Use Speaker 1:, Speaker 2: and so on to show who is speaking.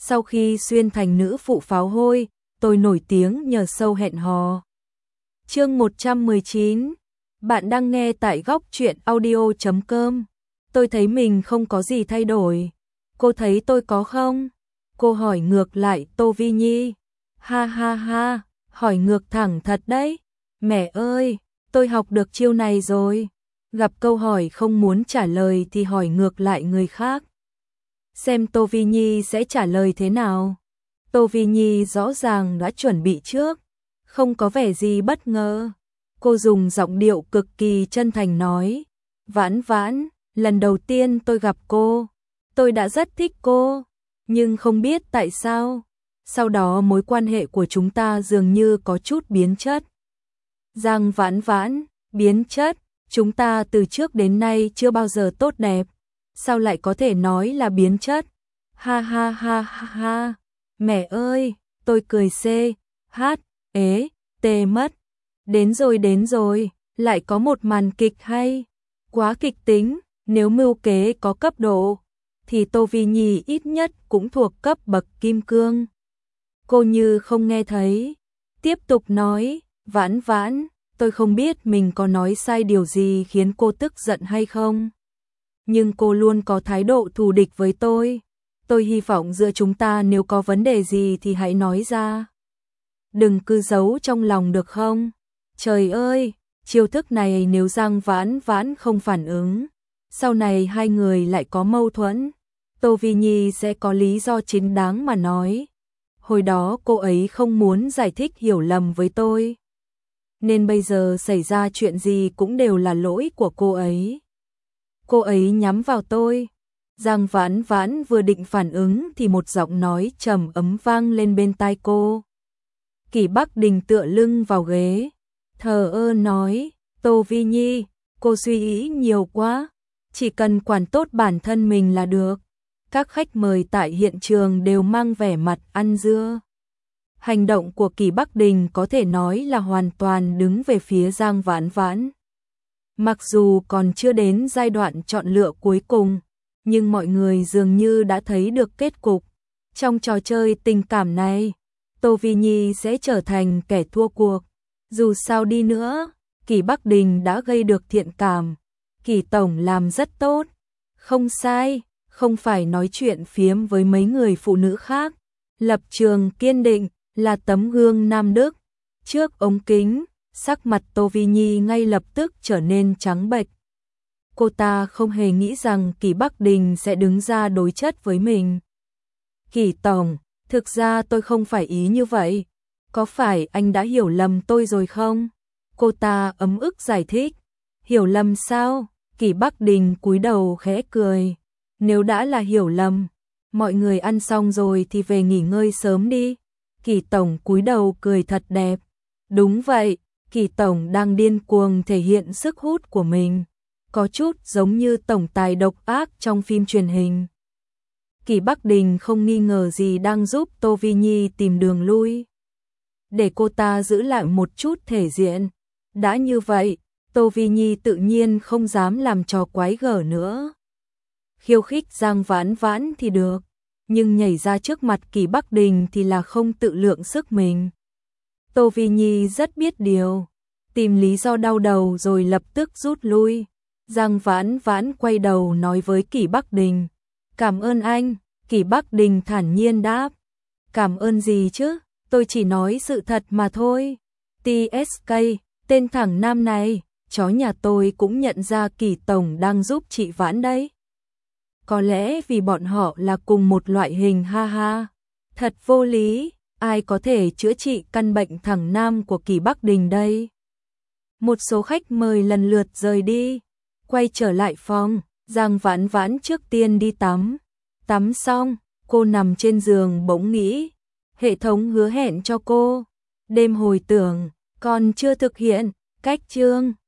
Speaker 1: Sau khi xuyên thành nữ phụ pháo hôi, tôi nổi tiếng nhờ show hẹn hò. Chương 119. Bạn đang nghe tại góc truyện audio.com. Tôi thấy mình không có gì thay đổi. Cô thấy tôi có không? Cô hỏi ngược lại Tô Vi Nhi. Ha ha ha, hỏi ngược thẳng thật đấy. Mẹ ơi, tôi học được chiêu này rồi. Gặp câu hỏi không muốn trả lời thì hỏi ngược lại người khác. Xem Tô Vi Nhi sẽ trả lời thế nào. Tô Vi Nhi rõ ràng đã chuẩn bị trước, không có vẻ gì bất ngờ. Cô dùng giọng điệu cực kỳ chân thành nói, Vãn Vãn, lần đầu tiên tôi gặp cô, tôi đã rất thích cô, nhưng không biết tại sao, sau đó mối quan hệ của chúng ta dường như có chút biến chất. Giang Vãn Vãn, biến chất, chúng ta từ trước đến nay chưa bao giờ tốt đẹp, sao lại có thể nói là biến chất? Ha ha ha ha ha, mẹ ơi, tôi cười tê mất. Đến rồi, lại có một màn kịch hay, quá kịch tính, nếu mưu kế có cấp độ, thì Tô Vi Nhi ít nhất cũng thuộc cấp bậc kim cương. Cô như không nghe thấy, tiếp tục nói, Vãn Vãn, tôi không biết mình có nói sai điều gì khiến cô tức giận hay không. Nhưng cô luôn có thái độ thù địch với tôi hy vọng giữa chúng ta nếu có vấn đề gì thì hãy nói ra. Đừng cứ giấu trong lòng được không? Trời ơi, chiêu thức này nếu Giang Vãn Vãn không phản ứng, sau này hai người lại có mâu thuẫn, Tô Vi Nhi sẽ có lý do chính đáng mà nói. Hồi đó cô ấy không muốn giải thích hiểu lầm với tôi, nên bây giờ xảy ra chuyện gì cũng đều là lỗi của cô ấy. Cô ấy nhắm vào tôi. Giang Vãn Vãn vừa định phản ứng thì một giọng nói trầm ấm vang lên bên tai cô. Kỷ Bắc Đình tựa lưng vào ghế, thờ ơ nói, Tô Vi Nhi, cô suy nghĩ nhiều quá, chỉ cần quản tốt bản thân mình là được. Các khách mời tại hiện trường đều mang vẻ mặt ăn dưa. Hành động của Kỷ Bắc Đình có thể nói là hoàn toàn đứng về phía Giang Vãn Vãn. Mặc dù còn chưa đến giai đoạn chọn lựa cuối cùng, nhưng mọi người dường như đã thấy được kết cục. Trong trò chơi tình cảm này, Tô Vi Nhi sẽ trở thành kẻ thua cuộc. Dù sao đi nữa, Kỷ Bắc Đình đã gây được thiện cảm. Kỷ tổng làm rất tốt. Không sai, không phải nói chuyện phiếm với mấy người phụ nữ khác. Lập trường kiên định, là tấm gương nam đức. Trước ống kính, sắc mặt Tô Vi Nhi ngay lập tức trở nên trắng bệch. Cô ta không hề nghĩ rằng Kỷ Bắc Đình sẽ đứng ra đối chất với mình. Kỷ tổng, thực ra tôi không phải ý như vậy. Có phải anh đã hiểu lầm tôi rồi không? Cô ta ấm ức giải thích. Hiểu lầm sao? Kỷ Bắc Đình cúi đầu khẽ cười. Nếu đã là hiểu lầm, mọi người ăn xong rồi thì về nghỉ ngơi sớm đi. Kỷ tổng cúi đầu cười thật đẹp. Đúng vậy, Kỷ tổng đang điên cuồng thể hiện sức hút của mình. Có chút giống như tổng tài độc ác trong phim truyền hình. Kỷ Bắc Đình không nghi ngờ gì đang giúp Tô Vi Nhi tìm đường lui, để cô ta giữ lại một chút thể diện. Đã như vậy, Tô Vi Nhi tự nhiên không dám làm trò quái gở nữa. Khiêu khích Giang Vãn Vãn thì được, nhưng nhảy ra trước mặt Kỷ Bắc Đình thì là không tự lượng sức mình. Tô Vi Nhi rất biết điều, tìm lý do đau đầu rồi lập tức rút lui. Giang Vãn Vãn quay đầu nói với Kỷ Bắc Đình, cảm ơn anh. Kỷ Bắc Đình thản nhiên đáp, cảm ơn gì chứ, tôi chỉ nói sự thật mà thôi. TSK, tên thằng nam này, chó nhà tôi cũng nhận ra Kỷ tổng đang giúp chị Vãn đấy. Có lẽ vì bọn họ là cùng một loại hình, ha ha. Thật vô lý, ai có thể chữa trị căn bệnh thằng nam của Kỷ Bắc Đình đây. Một số khách mời lần lượt rời đi. Quay trở lại phòng, Giang Vãn Vãn trước tiên đi tắm. Tắm xong, cô nằm trên giường bỗng nghĩ, hệ thống hứa hẹn cho cô đêm hồi tưởng còn chưa thực hiện, cách chương